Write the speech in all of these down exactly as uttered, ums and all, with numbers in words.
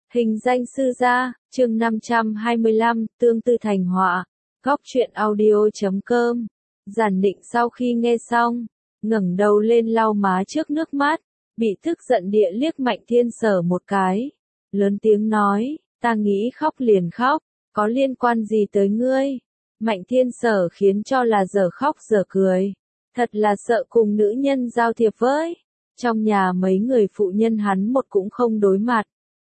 Hình danh sư gia, chương năm trăm hai mươi lăm, tương tư thành họa. Góc truyện audio chấm com. Giản Định sau khi nghe xong, ngẩng đầu lên lau má trước nước mắt, bị tức giận địa liếc Mạnh Thiên Sở một cái, lớn tiếng nói, ta nghĩ khóc liền khóc, có liên quan gì tới ngươi? Mạnh Thiên Sở khiến cho là dở khóc dở cười, thật là sợ cùng nữ nhân giao thiệp với. Trong nhà mấy người phụ nhân hắn một cũng không đối mặt.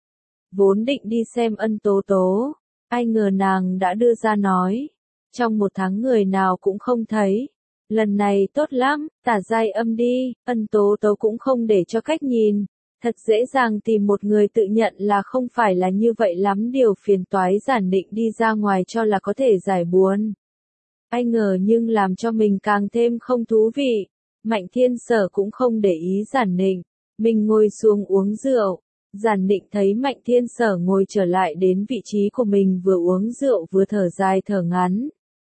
Vốn định đi xem Ân Tố Tố, ai ngờ nàng đã đưa ra nói, trong một tháng người nào cũng không thấy. Lần này tốt lắm, tả giai âm đi, Ân Tố Tố cũng không để cho cách nhìn, thật dễ dàng tìm một người tự nhận là không phải là như vậy lắm, điều phiền toái Giản Định đi ra ngoài cho là có thể giải buồn. Ai ngờ nhưng làm cho mình càng thêm không thú vị. Mạnh Thiên Sở cũng không để ý Giản Định, mình ngồi xuống uống rượu. Giản Định thấy Mạnh Thiên Sở ngồi trở lại đến vị trí của mình, vừa uống rượu vừa thở dài thở ngắn.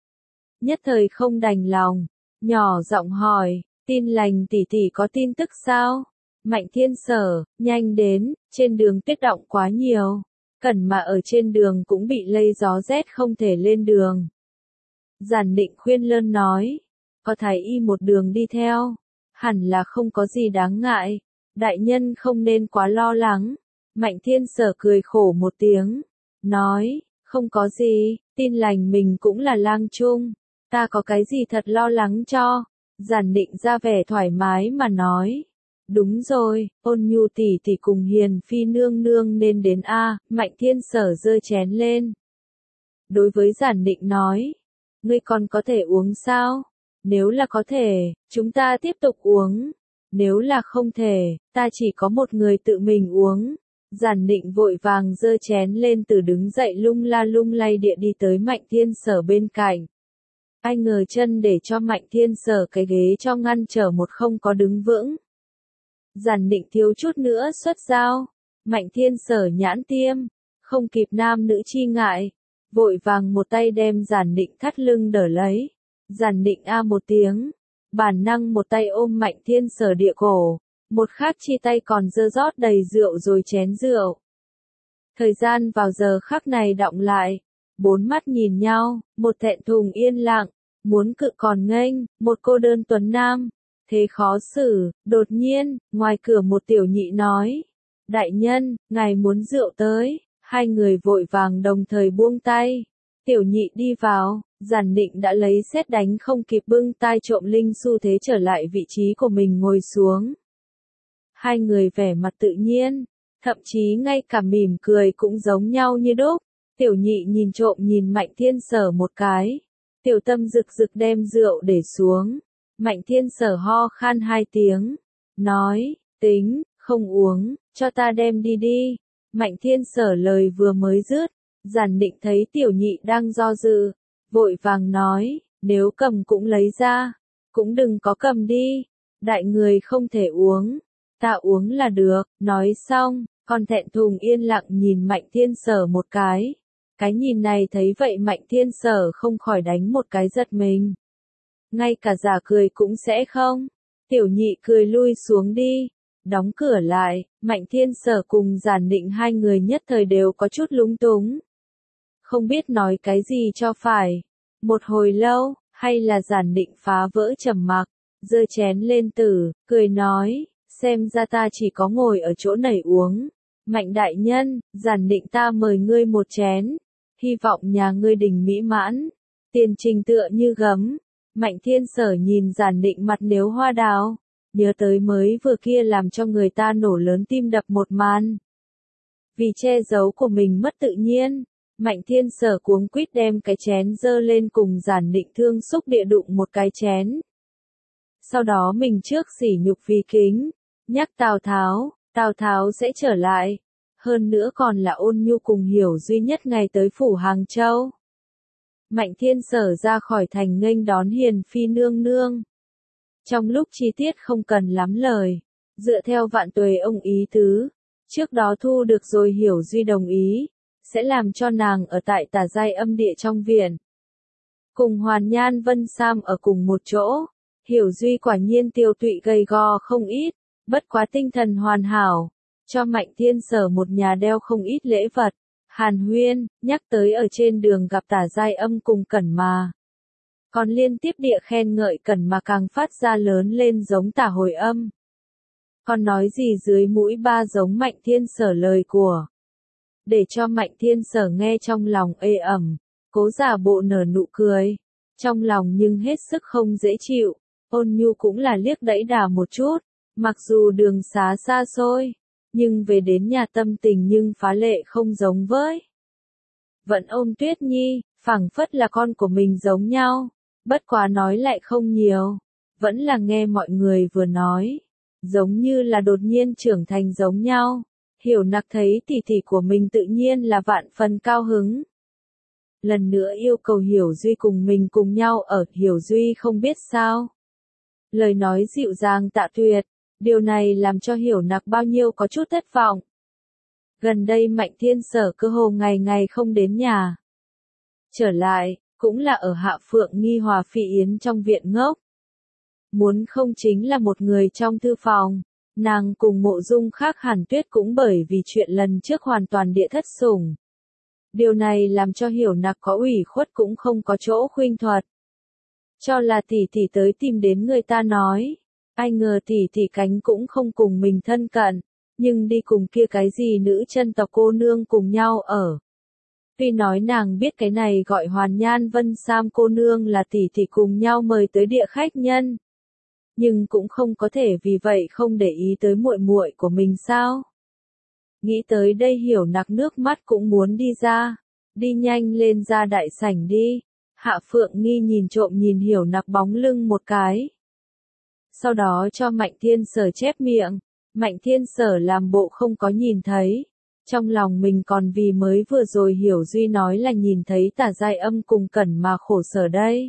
Nhất thời không đành lòng, nhỏ giọng hỏi, Tin Lành tỷ tỷ có tin tức sao? Mạnh Thiên Sở, nhanh đến, trên đường tuyết động quá nhiều, Cẩn mà ở trên đường cũng bị lây gió rét không thể lên đường. Giản Định khuyên lơn nói, có Thái y một đường đi theo, hẳn là không có gì đáng ngại, đại nhân không nên quá lo lắng. Mạnh Thiên Sở cười khổ một tiếng, nói, không có gì, Tin Lành mình cũng là lang chung, ta có cái gì thật lo lắng cho. Giản Định ra vẻ thoải mái mà nói, đúng rồi, Ôn Nhu tỷ tỷ cùng Hiền Phi nương nương nên đến a. Mạnh Thiên Sở giơ chén lên, đối với Giản Định nói, ngươi còn có thể uống sao? Nếu là có thể, chúng ta tiếp tục uống. Nếu là không thể, ta chỉ có một người tự mình uống. Giản Định vội vàng giơ chén lên từ đứng dậy lung la lung lay địa đi tới Mạnh Thiên Sở bên cạnh. Ai ngờ chân để cho Mạnh Thiên Sở cái ghế cho ngăn trở một không có đứng vững. Giản Định thiếu chút nữa xuất dao. Mạnh Thiên Sở nhãn tiêm, không kịp nam nữ chi ngại, vội vàng một tay đem Giản Định thắt lưng đỡ lấy. Giản Định a một tiếng, bản năng một tay ôm Mạnh Thiên Sở địa cổ, một khác chi tay còn giơ rót đầy rượu rồi chén rượu. Thời gian vào giờ khắc này đọng lại, bốn mắt nhìn nhau, một thẹn thùng yên lặng, muốn cự còn nghênh, một cô đơn tuấn nam, thế khó xử. Đột nhiên, ngoài cửa một tiểu nhị nói, đại nhân, ngài muốn rượu tới. Hai người vội vàng đồng thời buông tay. Tiểu nhị đi vào, Giản Định đã lấy sét đánh không kịp bưng tai trộm linh xu thế trở lại vị trí của mình ngồi xuống. Hai người vẻ mặt tự nhiên, thậm chí ngay cả mỉm cười cũng giống nhau như đúc. Tiểu nhị nhìn trộm nhìn Mạnh Thiên Sở một cái, tiểu tâm rực rực đem rượu để xuống. Mạnh Thiên Sở ho khan hai tiếng, nói, tính, không uống, cho ta đem đi đi. Mạnh Thiên Sở lời vừa mới dứt, Giản Định thấy tiểu nhị đang do dự, vội vàng nói, nếu cầm cũng lấy ra, cũng đừng có cầm đi, đại người không thể uống, ta uống là được. Nói xong, còn thẹn thùng yên lặng nhìn Mạnh Thiên Sở một cái. Cái nhìn này thấy vậy Mạnh Thiên Sở không khỏi đánh một cái giật mình. Ngay cả giả cười cũng sẽ không. Tiểu nhị cười lui xuống đi, đóng cửa lại. Mạnh Thiên Sở cùng Giản Định hai người nhất thời đều có chút lúng túng, không biết nói cái gì cho phải. Một hồi lâu, hay là Giản Định phá vỡ trầm mặc, giơ chén lên tử, cười nói, xem ra ta chỉ có ngồi ở chỗ này uống. Mạnh đại nhân, Giản Định ta mời ngươi một chén, hy vọng nhà ngươi đình mỹ mãn, tiền trình tựa như gấm. Mạnh Thiên Sở nhìn Giản Định mặt nếu hoa đào, nhớ tới mới vừa kia làm cho người ta nổ lớn tim đập một màn. Vì che giấu của mình mất tự nhiên, Mạnh Thiên Sở cuống quýt đem cái chén dơ lên cùng Giản Định thương xúc địa đụng một cái chén. Sau đó mình trước sỉ nhục vì kính, nhắc Tào Tháo, Tào Tháo sẽ trở lại, hơn nữa còn là Ôn Nhu cùng Hiểu duy nhất ngày tới phủ Hàng Châu. Mạnh Thiên Sở ra khỏi thành nghênh đón Hiền Phi nương nương. Trong lúc chi tiết không cần lắm lời, dựa theo Vạn Tuế ông ý tứ, trước đó thu được rồi Hiểu duy đồng ý, sẽ làm cho nàng ở tại Tả Giai Âm địa trong viện, cùng Hoàn Nhan Vân Sam ở cùng một chỗ. Hiểu duy quả nhiên tiêu tụy gầy gò không ít, bất quá tinh thần hoàn hảo, cho Mạnh Thiên Sở một nhà đeo không ít lễ vật. Hàn huyên, nhắc tới ở trên đường gặp Tả Giai Âm cùng Cẩn mà. Còn liên tiếp địa khen ngợi Cẩn mà càng phát ra lớn lên giống Tả Hồi Âm. Còn nói gì dưới mũi ba giống Mạnh Thiên Sở lời của. Để cho Mạnh Thiên Sở nghe trong lòng ê ẩm, cố giả bộ nở nụ cười. Trong lòng nhưng hết sức không dễ chịu, Ôn Nhu cũng là liếc đẫy đà một chút, mặc dù đường xá xa xôi, nhưng về đến nhà tâm tình nhưng phá lệ không giống với. Vẫn ôm Tuyết Nhi, phảng phất là con của mình giống nhau, bất quá nói lại không nhiều, vẫn là nghe mọi người vừa nói, giống như là đột nhiên trưởng thành giống nhau. Hiểu Nặc thấy tỷ tỷ của mình tự nhiên là vạn phần cao hứng. Lần nữa yêu cầu Hiểu Duy cùng mình cùng nhau ở, Hiểu Duy không biết sao. Lời nói dịu dàng tạ tuyệt, điều này làm cho Hiểu Nặc bao nhiêu có chút thất vọng. Gần đây Mạnh Thiên Sở cơ hồ ngày ngày không đến nhà. Trở lại, cũng là ở Hạ Phượng Nghi Hòa Phỉ Yến trong viện ngốc. Muốn không chính là một người trong thư phòng. Nàng cùng Mộ Dung khác Hàn Tuyết cũng bởi vì chuyện lần trước hoàn toàn địa thất sủng. Điều này làm cho Hiểu Nặc có ủy khuất cũng không có chỗ khuynh thuật. Cho là tỷ tỷ tới tìm đến người ta nói, ai ngờ tỷ tỷ cánh cũng không cùng mình thân cận, nhưng đi cùng kia cái gì nữ chân tộc cô nương cùng nhau ở. Tuy nói nàng biết cái này gọi Hoàn Nhan Vân Sam cô nương là tỷ tỷ cùng nhau mời tới địa khách nhân. Nhưng cũng không có thể vì vậy không để ý tới muội muội của mình sao? Nghĩ tới đây Hiểu Nặc nước mắt cũng muốn đi ra, đi nhanh lên ra đại sảnh đi. Hạ Phượng Nghi nhìn trộm nhìn Hiểu Nặc bóng lưng một cái. Sau đó cho Mạnh Thiên Sở chép miệng, Mạnh Thiên Sở làm bộ không có nhìn thấy. Trong lòng mình còn vì mới vừa rồi Hiểu Duy nói là nhìn thấy Tả Giai Âm cùng Cẩn mà khổ sở đây.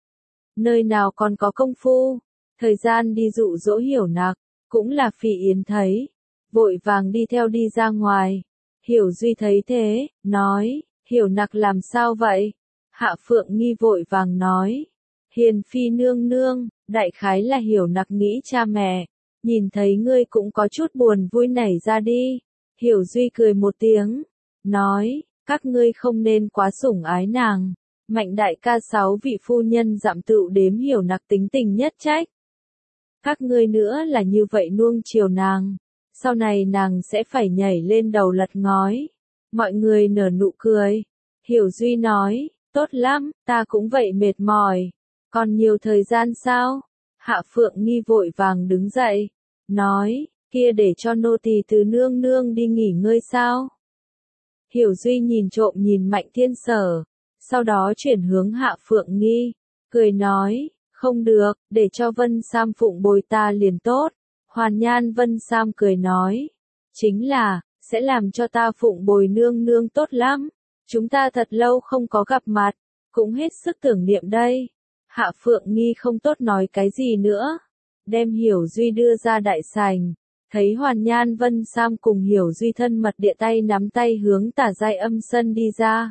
Nơi nào còn có công phu, thời gian đi dụ dỗ Hiểu Nặc, cũng là Phỉ Yến thấy, vội vàng đi theo đi ra ngoài. Hiểu Duy thấy thế, nói, Hiểu Nặc làm sao vậy? Hạ Phượng Nghi vội vàng nói, Hiền Phi nương nương, đại khái là Hiểu Nặc nghĩ cha mẹ, nhìn thấy ngươi cũng có chút buồn vui nảy ra đi. Hiểu Duy cười một tiếng, nói, các ngươi không nên quá sủng ái nàng. Mạnh đại ca sáu vị phu nhân dặm tựu đếm Hiểu Nặc tính tình nhất trách. Các ngươi nữa là như vậy nuông chiều nàng, sau này nàng sẽ phải nhảy lên đầu lật ngói. Mọi người nở nụ cười. Hiểu Duy nói, tốt lắm, ta cũng vậy mệt mỏi. Còn nhiều thời gian sao? Hạ Phượng Nghi vội vàng đứng dậy, nói, kia để cho nô tỳ từ nương nương đi nghỉ ngơi sao? Hiểu Duy nhìn trộm nhìn Mạnh Thiên Sở, sau đó chuyển hướng Hạ Phượng Nghi, cười nói, không được, để cho Vân Sam phụng bồi ta liền tốt. Hoàn Nhan Vân Sam cười nói, chính là, sẽ làm cho ta phụng bồi nương nương tốt lắm. Chúng ta thật lâu không có gặp mặt, cũng hết sức tưởng niệm đây. Hạ Phượng Nghi không tốt nói cái gì nữa, đem Hiểu Duy đưa ra đại sảnh, thấy Hoàn Nhan Vân Sam cùng Hiểu Duy thân mật địa tay nắm tay hướng Tả Giai Âm sân đi ra.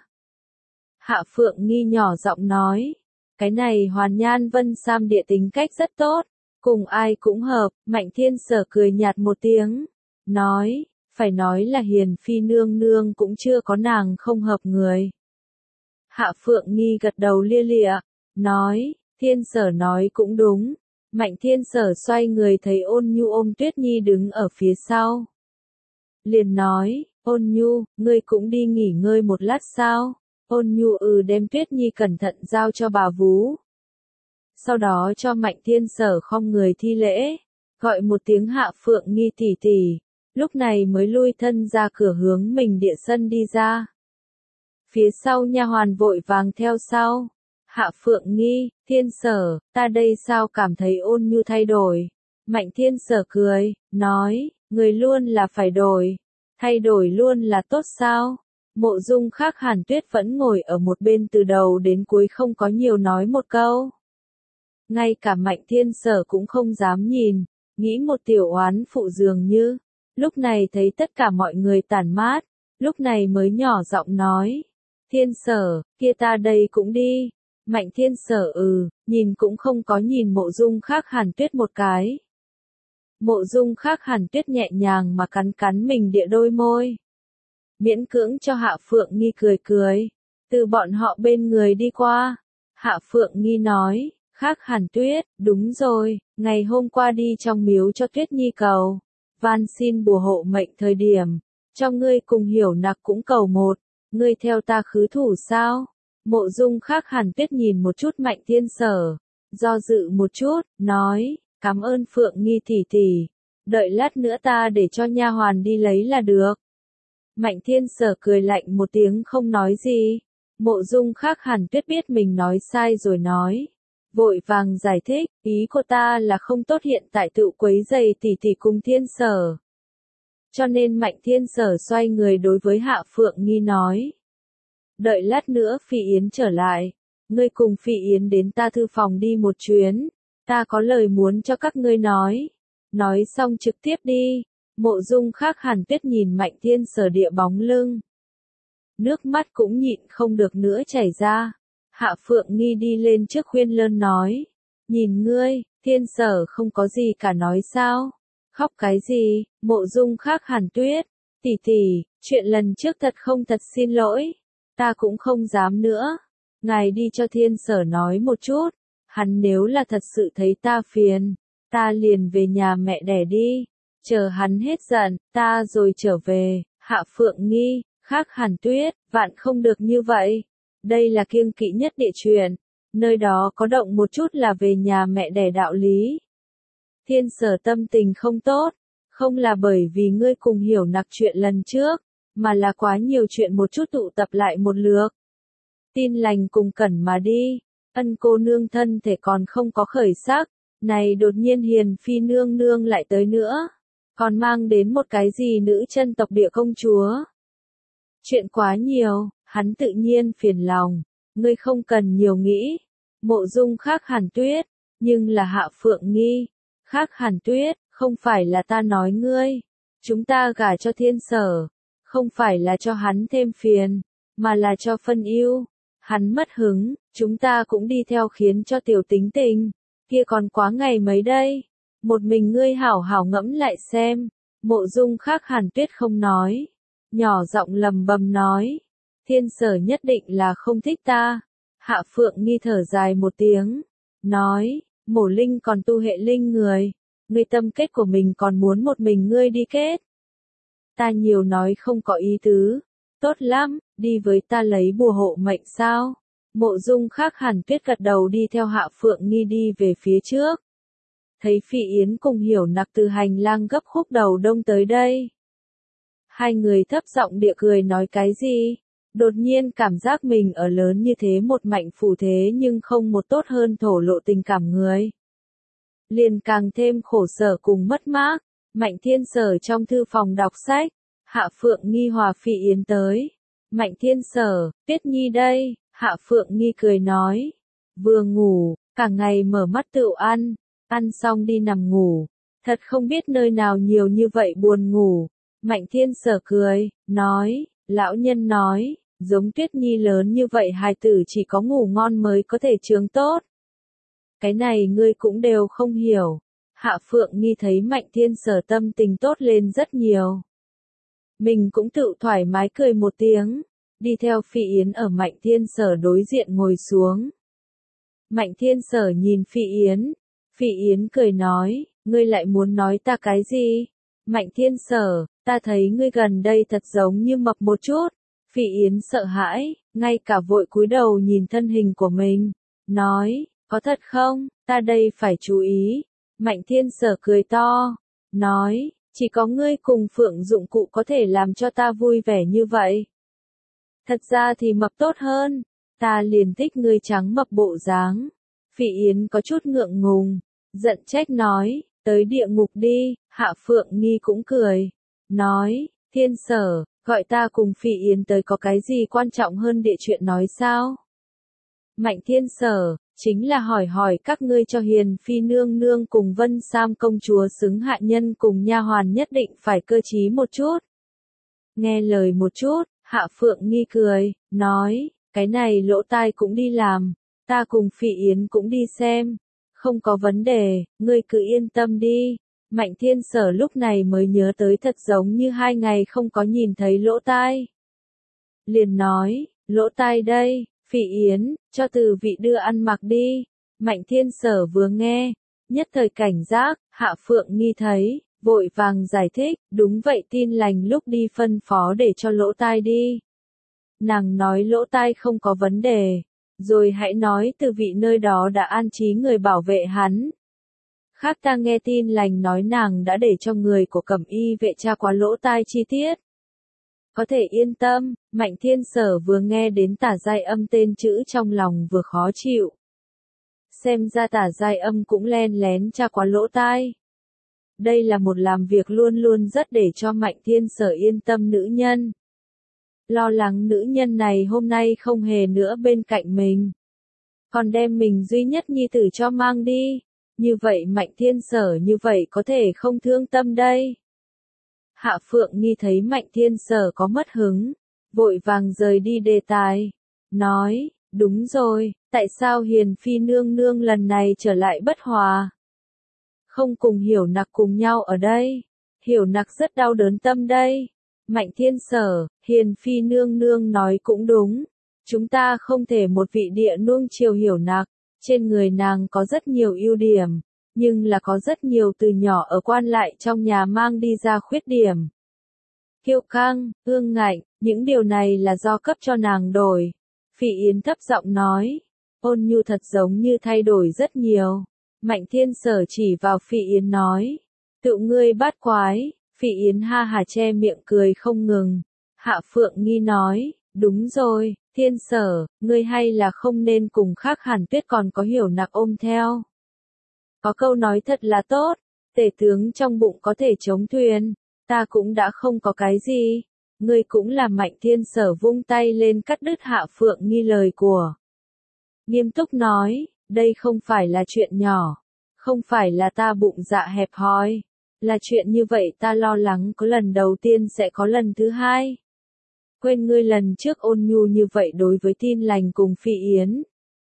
Hạ Phượng Nghi nhỏ giọng nói, cái này Hoàn Nhan Vân Sam địa tính cách rất tốt, cùng ai cũng hợp. Mạnh Thiên Sở cười nhạt một tiếng, nói, phải nói là Hiền Phi nương nương cũng chưa có nàng không hợp người. Hạ Phượng Nghi gật đầu lia lịa, nói, Thiên Sở nói cũng đúng. Mạnh Thiên Sở xoay người thấy Ôn Nhu ôm Tuyết Nhi đứng ở phía sau. Liền nói, Ôn Nhu, ngươi cũng đi nghỉ ngơi một lát sao? Ôn Nhu ừ đem Tuyết Nhi cẩn thận giao cho bà vú. Sau đó cho Mạnh Thiên Sở khom người thi lễ, gọi một tiếng Hạ Phượng Nghi tỷ tỷ, lúc này mới lui thân ra cửa hướng mình địa sân đi ra. Phía sau nha hoàn vội vàng theo sau. Hạ Phượng Nghi, Thiên Sở, ta đây sao cảm thấy Ôn Nhu thay đổi? Mạnh Thiên Sở cười, nói, người luôn là phải đổi, thay đổi luôn là tốt sao? Mộ Dung khác Hàn Tuyết vẫn ngồi ở một bên từ đầu đến cuối không có nhiều nói một câu. Ngay cả Mạnh Thiên Sở cũng không dám nhìn, nghĩ một tiểu oán phụ dường như, lúc này thấy tất cả mọi người tản mát, lúc này mới nhỏ giọng nói, Thiên Sở, kia ta đây cũng đi. Mạnh Thiên Sở ừ, nhìn cũng không có nhìn Mộ Dung khác Hàn Tuyết một cái. Mộ Dung Khác Hàn Tuyết nhẹ nhàng mà cắn cắn mình địa đôi môi. Miễn cưỡng cho Hạ Phượng Nghi cười cười. Từ bọn họ bên người đi qua. Hạ Phượng Nghi nói, Khác Hàn Tuyết, đúng rồi, ngày hôm qua đi trong miếu cho Tuyết Nhi cầu. Van xin bùa hộ mệnh thời điểm. Cho ngươi cùng Hiểu Nặc cũng cầu một. Ngươi theo ta khứ thủ sao? Mộ Dung Khác Hàn Tuyết nhìn một chút Mạnh Thiên Sở. Do dự một chút, nói, cảm ơn Phượng Nghi tỷ tỷ. Đợi lát nữa ta để cho nha hoàn đi lấy là được. Mạnh Thiên Sở cười lạnh một tiếng không nói gì. Mộ Dung Khác Hàn Tuyết biết mình nói sai rồi nói. Vội vàng giải thích, ý của ta là không tốt hiện tại tự quấy giày tỷ tỷ cùng Thiên Sở. Cho nên Mạnh Thiên Sở xoay người đối với Hạ Phượng Nghi nói. Đợi lát nữa Phi Yến trở lại. Ngươi cùng Phi Yến đến ta thư phòng đi một chuyến. Ta có lời muốn cho các ngươi nói. Nói xong trực tiếp đi. Mộ Dung Khác Hàn Tuyết nhìn Mạnh Thiên Sở địa bóng lưng. Nước mắt cũng nhịn không được nữa chảy ra. Hạ Phượng Nghi đi lên trước khuyên lơn nói. Nhìn ngươi, Thiên Sở không có gì cả nói sao? Khóc cái gì? Mộ Dung Khác Hàn Tuyết. Tỷ tỷ, chuyện lần trước thật không thật xin lỗi. Ta cũng không dám nữa. Ngài đi cho Thiên Sở nói một chút. Hắn nếu là thật sự thấy ta phiền, ta liền về nhà mẹ đẻ đi. Chờ hắn hết giận, ta rồi trở về. Hạ Phượng Nghi, Khác Hàn Tuyết, vạn không được như vậy. Đây là kiêng kỵ nhất địa chuyện. Nơi đó có động một chút là về nhà mẹ đẻ đạo lý. Thiên Sở tâm tình không tốt. Không là bởi vì ngươi cùng Hiểu Nặc chuyện lần trước, mà là quá nhiều chuyện một chút tụ tập lại một lượt. Tin lành cùng Cẩn mà đi. Ân cô nương thân thể còn không có khởi sắc. Này đột nhiên Hiền Phi nương nương lại tới nữa. Còn mang đến một cái gì nữ chân tộc địa công chúa. Chuyện quá nhiều, hắn tự nhiên phiền lòng. Ngươi không cần nhiều nghĩ. Mộ Dung Khác Hàn Tuyết. Nhưng là Hạ Phượng Nghi. Khác Hàn Tuyết, không phải là ta nói ngươi. Chúng ta gả cho Thiên Sở. Không phải là cho hắn thêm phiền, mà là cho phân ưu. Hắn mất hứng, chúng ta cũng đi theo khiến cho tiểu tính tình. Kia còn quá ngày mấy đây. Một mình ngươi hảo hảo ngẫm lại xem. Mộ Dung Khác Hàn Tuyết không nói. Nhỏ giọng lầm bầm nói. Thiên Sở nhất định là không thích ta. Hạ Phượng Nghi thở dài một tiếng. Nói, Mộ Linh còn tu hệ linh người. Ngươi tâm kết của mình còn muốn một mình ngươi đi kết. Ta nhiều nói không có ý tứ. Tốt lắm, đi với ta lấy bùa hộ mệnh sao? Mộ Dung Khác Hàn Tuyết gật đầu đi theo Hạ Phượng Nghi đi về phía trước. Thấy Phi Yến cùng Hiểu Nặc từ hành lang gấp khúc đầu đông tới đây. Hai người thấp giọng địa cười nói cái gì? Đột nhiên cảm giác mình ở lớn như thế một mạnh phù thế nhưng không một tốt hơn thổ lộ tình cảm người. Liền càng thêm khổ sở cùng mất mát. Mạnh Thiên Sở trong thư phòng đọc sách. Hạ Phượng Nghi hòa Phi Yến tới. Mạnh Thiên Sở, Tuyết Nhi đây. Hạ Phượng Nghi cười nói. Vừa ngủ, cả ngày mở mắt tự ăn. Ăn xong đi nằm ngủ. Thật không biết nơi nào nhiều như vậy buồn ngủ. Mạnh Thiên Sở cười, nói. Lão nhân nói, giống Tuyết Nhi lớn như vậy hài tử chỉ có ngủ ngon mới có thể chướng tốt. Cái này ngươi cũng đều không hiểu. Hạ Phượng Nghi thấy Mạnh Thiên Sở tâm tình tốt lên rất nhiều. Mình cũng tự thoải mái cười một tiếng. Đi theo Phi Yến ở Mạnh Thiên Sở đối diện ngồi xuống. Mạnh Thiên Sở nhìn Phi Yến. Phi Yến cười nói, ngươi lại muốn nói ta cái gì? Mạnh Thiên Sở, ta thấy ngươi gần đây thật giống như mập một chút. Phi Yến sợ hãi, ngay cả vội cúi đầu nhìn thân hình của mình. Nói, có thật không? Ta đây phải chú ý. Mạnh Thiên Sở cười to. Nói, chỉ có ngươi cùng Phượng dụng cụ có thể làm cho ta vui vẻ như vậy. Thật ra thì mập tốt hơn. Ta liền thích ngươi trắng mập bộ dáng. Phi Yến có chút ngượng ngùng. Giận trách nói, tới địa ngục đi. Hạ Phượng Nghi cũng cười. Nói, Thiên Sở, gọi ta cùng Phi Yến tới có cái gì quan trọng hơn địa chuyện nói sao? Mạnh Thiên Sở, chính là hỏi hỏi các ngươi cho Hiền Phi nương nương cùng Vân Sam công chúa xứng hạ nhân cùng nha hoàn nhất định phải cơ trí một chút. Nghe lời một chút, Hạ Phượng Nghi cười, nói, cái này lỗ tai cũng đi làm, ta cùng Phi Yến cũng đi xem, không có vấn đề, ngươi cứ yên tâm đi. Mạnh Thiên Sở lúc này mới nhớ tới thật giống như hai ngày không có nhìn thấy lỗ tai. Liền nói, lỗ tai đây, Phỉ Yến, cho Từ Vị đưa ăn mặc đi. Mạnh Thiên Sở vừa nghe, nhất thời cảnh giác, Hạ Phượng Nghi thấy, vội vàng giải thích, đúng vậy, tin lành lúc đi phân phó để cho lỗ tai đi. Nàng nói lỗ tai không có vấn đề, rồi hãy nói Từ Vị nơi đó đã an trí người bảo vệ hắn. Khác ta nghe tin lành nói nàng đã để cho người của Cẩm Y vệ tra qua lỗ tai chi tiết. Có thể yên tâm, Mạnh Thiên Sở vừa nghe đến Tả Giai Âm tên chữ trong lòng vừa khó chịu. Xem ra Tả Giai Âm cũng len lén tra qua lỗ tai. Đây là một làm việc luôn luôn rất để cho Mạnh Thiên Sở yên tâm nữ nhân. Lo lắng nữ nhân này hôm nay không hề nữa bên cạnh mình. Còn đem mình duy nhất nhi tử cho mang đi. Như vậy Mạnh Thiên Sở như vậy có thể không thương tâm đây. Hạ Phượng Nghi thấy Mạnh Thiên Sở có mất hứng, vội vàng rời đi đề tài. Nói, đúng rồi, tại sao Hiền Phi nương nương lần này trở lại bất hòa? Không cùng Hiểu Nặc cùng nhau ở đây. Hiểu Nặc rất đau đớn tâm đây. Mạnh Thiên Sở, Hiền Phi nương nương nói cũng đúng. Chúng ta không thể một vị địa nuông chiều Hiểu Nặc. Trên người nàng có rất nhiều ưu điểm, nhưng là có rất nhiều từ nhỏ ở quan lại trong nhà mang đi ra khuyết điểm. Kiêu căng, ương ngạnh, những điều này là do cấp cho nàng đổi. Phỉ Yến thấp giọng nói, Ôn Nhu thật giống như thay đổi rất nhiều. Mạnh Thiên Sở chỉ vào Phỉ Yến nói, tự ngươi bát quái. Phỉ Yến ha hà che miệng cười không ngừng. Hạ Phượng Nghi nói, đúng rồi, Thiên Sở, ngươi hay là không nên cùng Khác Hàn Tuyết còn có Hiểu Nặc ôm theo. Có câu nói thật là tốt, tể tướng trong bụng có thể chống thuyền, ta cũng đã không có cái gì. Ngươi cũng là Mạnh Thiên Sở vung tay lên cắt đứt Hạ Phượng Nghi lời của. Nghiêm túc nói, đây không phải là chuyện nhỏ, không phải là ta bụng dạ hẹp hòi, là chuyện như vậy ta lo lắng có lần đầu tiên sẽ có lần thứ hai. Quên ngươi lần trước ôn nhu như vậy đối với tin lành cùng Phỉ Yến.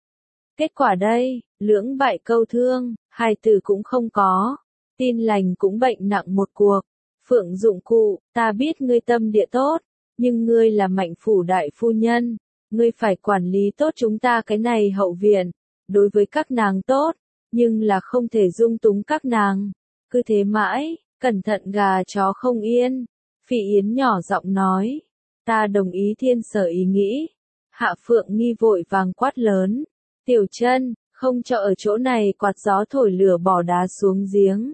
Kết quả đây, lưỡng bại câu thương, hai từ cũng không có. Tin lành cũng bệnh nặng một cuộc. Phượng Dụng Cụ, ta biết ngươi tâm địa tốt, nhưng ngươi là Mạnh phủ đại phu nhân. Ngươi phải quản lý tốt chúng ta cái này hậu viện. Đối với các nàng tốt, nhưng là không thể dung túng các nàng. Cứ thế mãi, cẩn thận gà chó không yên. Phỉ Yến nhỏ giọng nói. Ta đồng ý Thiên Sở ý nghĩ. Hạ Phượng Nghi vội vàng quát lớn. Tiểu Chân, không cho ở chỗ này quạt gió thổi lửa bỏ đá xuống giếng.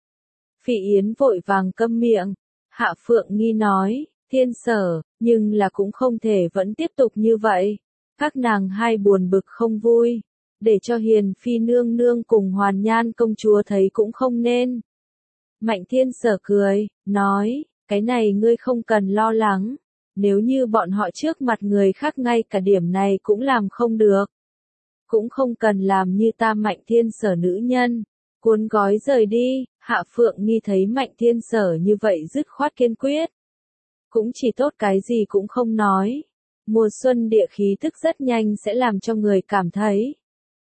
Phỉ Yến vội vàng câm miệng. Hạ Phượng Nghi nói, Thiên Sở, nhưng là cũng không thể vẫn tiếp tục như vậy. Các nàng hai buồn bực không vui. Để cho Hiền Phi nương nương cùng Hoàn Nhan công chúa thấy cũng không nên. Mạnh Thiên Sở cười, nói, cái này ngươi không cần lo lắng. Nếu như bọn họ trước mặt người khác ngay cả điểm này cũng làm không được. Cũng không cần làm như ta Mạnh Thiên Sở nữ nhân. Cuốn gói rời đi, Hạ Phượng Nghi thấy Mạnh Thiên Sở như vậy dứt khoát kiên quyết. Cũng chỉ tốt cái gì cũng không nói. Mùa xuân địa khí tức rất nhanh sẽ làm cho người cảm thấy.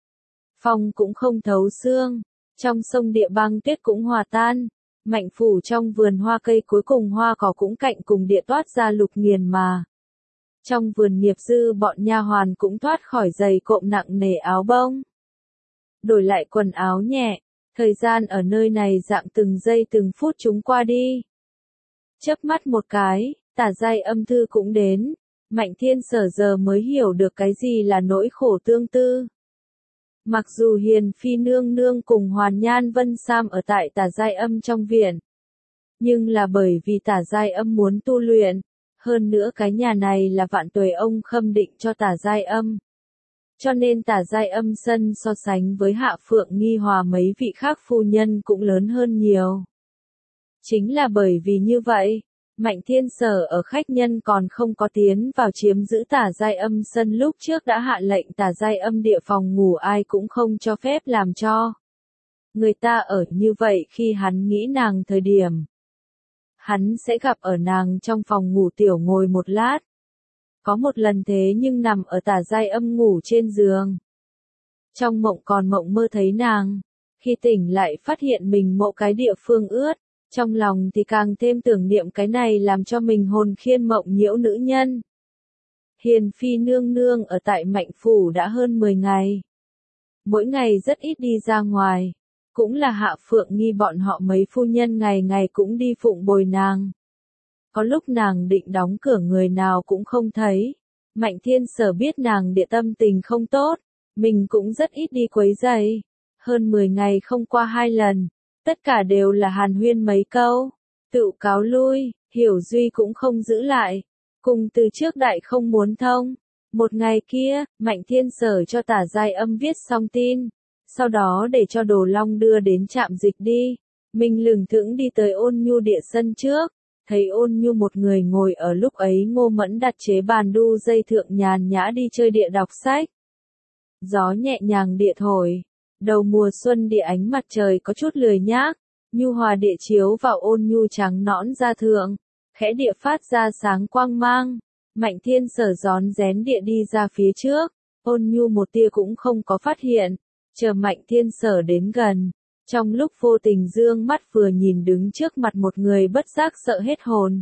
Phong cũng không thấu xương. Trong sông địa băng tuyết cũng hòa tan. Mạnh phủ trong vườn hoa cây cuối cùng hoa cỏ cũng cạnh cùng địa toát ra lục nghiền mà. Trong vườn nghiệp dư bọn nha hoàn cũng thoát khỏi giày cộm nặng nề áo bông. Đổi lại quần áo nhẹ, thời gian ở nơi này dạng từng giây từng phút chúng qua đi. Chớp mắt một cái, Tả Giai Âm thư cũng đến. Mạnh Thiên Sở giờ mới hiểu được cái gì là nỗi khổ tương tư. Mặc dù Hiền Phi nương nương cùng Hoàn Nhan Vân Sam ở tại Tả Giai Âm trong viện, nhưng là bởi vì Tả Giai Âm muốn tu luyện, hơn nữa cái nhà này là Vạn Tuế ông khâm định cho Tả Giai Âm. Cho nên Tả Giai Âm sân so sánh với Hạ Phượng Nghi hòa mấy vị khác phu nhân cũng lớn hơn nhiều. Chính là bởi vì như vậy, Mạnh Thiên Sở ở khách nhân còn không có tiến vào chiếm giữ Tả Giai Âm sân lúc trước đã hạ lệnh Tả Giai Âm địa phòng ngủ ai cũng không cho phép làm cho. Người ta ở như vậy khi hắn nghĩ nàng thời điểm. Hắn sẽ gặp ở nàng trong phòng ngủ tiểu ngồi một lát. Có một lần thế nhưng nằm ở Tả Giai Âm ngủ trên giường. Trong mộng còn mộng mơ thấy nàng. Khi tỉnh lại phát hiện mình mộ cái địa phương ướt, trong lòng thì càng thêm tưởng niệm cái này làm cho mình hồn khiên mộng nhiễu nữ nhân. Hiền phi nương nương ở tại Mạnh Phủ đã hơn mười ngày. Mỗi ngày rất ít đi ra ngoài, cũng là Hạ Phượng Nghi bọn họ mấy phu nhân ngày ngày cũng đi phụng bồi nàng. Có lúc nàng định đóng cửa người nào cũng không thấy. Mạnh Thiên Sở biết nàng địa tâm tình không tốt, mình cũng rất ít đi quấy rầy. Hơn mười ngày không qua hai lần, tất cả đều là hàn huyên mấy câu, tự cáo lui, Hiểu Duy cũng không giữ lại, cùng từ trước đại không muốn thông. Một ngày kia, Mạnh Thiên Sở cho Tả Giai Âm viết xong tin, sau đó để cho Đồ Long đưa đến trạm dịch đi. Mình lửng thững đi tới Ôn Nhu địa sân trước, thấy Ôn Nhu một người ngồi ở lúc ấy Ngô Mẫn đặt chế bàn đu dây thượng nhàn nhã đi chơi địa đọc sách. Gió nhẹ nhàng địa thổi, đầu mùa xuân địa ánh mặt trời có chút lười nhác, nhu hòa địa chiếu vào Ôn Nhu trắng nõn da thượng, khẽ địa phát ra sáng quang mang. Mạnh Thiên Sở rón rén địa đi ra phía trước, Ôn Nhu một tia cũng không có phát hiện, chờ Mạnh Thiên Sở đến gần. Trong lúc vô tình dương mắt vừa nhìn đứng trước mặt một người bất giác sợ hết hồn.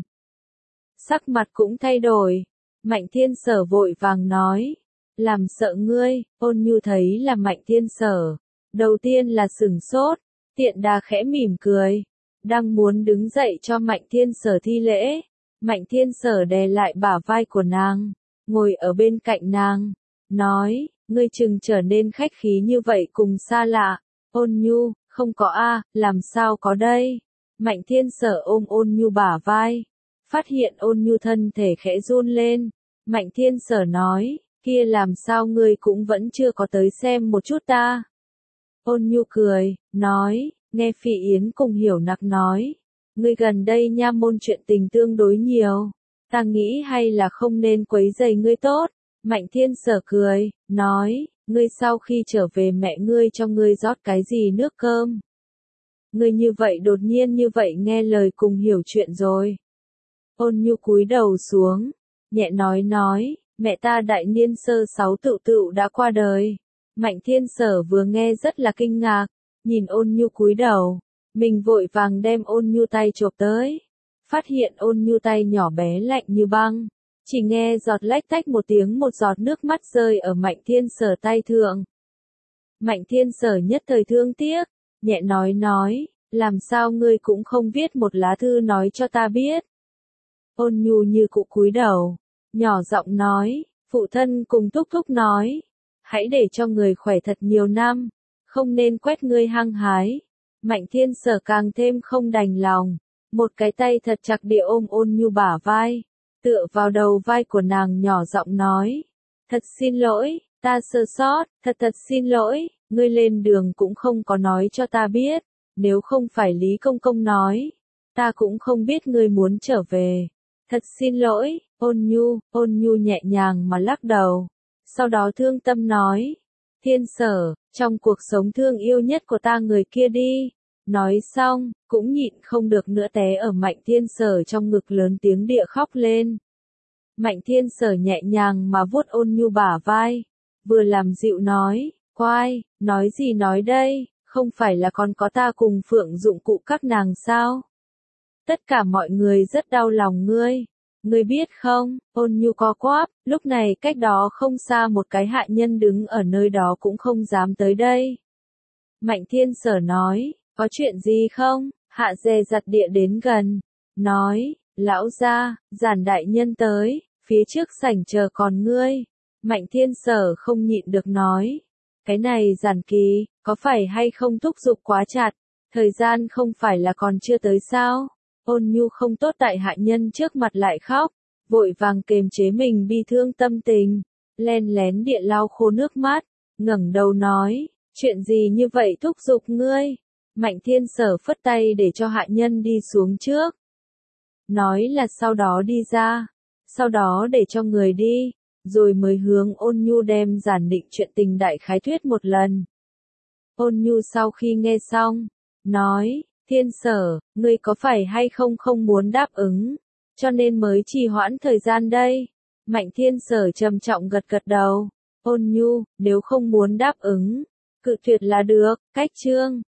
Sắc mặt cũng thay đổi, Mạnh Thiên Sở vội vàng nói, làm sợ ngươi. Ôn Nhu thấy là Mạnh Thiên Sở, đầu tiên là sửng sốt, tiện đà khẽ mỉm cười, đang muốn đứng dậy cho Mạnh Thiên Sở thi lễ. Mạnh Thiên Sở đè lại bả vai của nàng, ngồi ở bên cạnh nàng, nói, ngươi chừng trở nên khách khí như vậy cùng xa lạ. Ôn Nhu, không có a, làm sao có đây? Mạnh Thiên Sở ôm Ôn Nhu bả vai, phát hiện Ôn Nhu thân thể khẽ run lên. Mạnh Thiên Sở nói, kia làm sao ngươi cũng vẫn chưa có tới xem một chút ta? Ôn Nhu cười, nói, nghe Phỉ Yến cùng Hiểu Nặc nói, ngươi gần đây nha môn chuyện tình tương đối nhiều, ta nghĩ hay là không nên quấy rầy ngươi tốt. Mạnh Thiên Sở cười, nói, ngươi sau khi trở về mẹ ngươi cho ngươi rót cái gì nước cơm? Ngươi như vậy đột nhiên như vậy nghe lời cùng hiểu chuyện rồi. Ôn Nhu cúi đầu xuống, nhẹ nói nói, mẹ ta đại niên sơ sáu tựu tựu đã qua đời. Mạnh Thiên Sở vừa nghe rất là kinh ngạc, nhìn Ôn Nhu cúi đầu, mình vội vàng đem Ôn Nhu tay chộp tới, phát hiện Ôn Nhu tay nhỏ bé lạnh như băng, chỉ nghe giọt lách tách một tiếng, một giọt nước mắt rơi ở Mạnh Thiên Sở tay thượng. Mạnh Thiên Sở nhất thời thương tiếc, nhẹ nói nói, làm sao ngươi cũng không viết một lá thư nói cho ta biết. Ôn Nhu như cụ cúi đầu, nhỏ giọng nói, phụ thân cùng thúc thúc nói, hãy để cho người khỏe thật nhiều năm, không nên quét ngươi hăng hái. Mạnh Thiên Sở càng thêm không đành lòng, một cái tay thật chặt địa ôm Ôn Nhu bả vai, tựa vào đầu vai của nàng nhỏ giọng nói, thật xin lỗi, ta sơ sót, thật thật xin lỗi, ngươi lên đường cũng không có nói cho ta biết, nếu không phải Lý Công Công nói, ta cũng không biết ngươi muốn trở về, thật xin lỗi. Ôn Nhu, Ôn Nhu nhẹ nhàng mà lắc đầu, sau đó thương tâm nói, Thiên Sở, trong cuộc sống thương yêu nhất của ta người kia đi. Nói xong, cũng nhịn không được nữa té ở Mạnh Thiên Sở trong ngực lớn tiếng địa khóc lên. Mạnh Thiên Sở nhẹ nhàng mà vuốt Ôn Nhu bả vai, vừa làm dịu nói, quai, nói gì nói đây, không phải là còn có ta cùng Phượng dụng cụ các nàng sao? Tất cả mọi người rất đau lòng ngươi, ngươi biết không? Ôn Nhu co quắp, lúc này cách đó không xa một cái hạ nhân đứng ở nơi đó cũng không dám tới đây. Mạnh Thiên Sở nói, có chuyện gì không? Hạ dè dặt địa đến gần, nói, lão gia, Giản đại nhân tới, phía trước sảnh chờ còn ngươi. Mạnh Thiên Sở không nhịn được nói, cái này Giản Kỳ, có phải hay không thúc giục quá chặt, thời gian không phải là còn chưa tới sao? Ôn Nhu không tốt tại hạ nhân trước mặt lại khóc, vội vàng kềm chế mình bi thương tâm tình, len lén địa lau khô nước mắt, ngẩng đầu nói, chuyện gì như vậy thúc giục ngươi? Mạnh Thiên Sở phất tay để cho hạ nhân đi xuống trước, nói là sau đó đi ra, sau đó để cho người đi, rồi mới hướng Ôn Nhu đem giản định chuyện tình đại khái thuyết một lần. Ôn Nhu sau khi nghe xong, nói, Thiên Sở, ngươi có phải hay không không muốn đáp ứng, cho nên mới trì hoãn thời gian đây? Mạnh Thiên Sở trầm trọng gật gật đầu, Ôn Nhu, nếu không muốn đáp ứng, cự tuyệt là được, cách chương.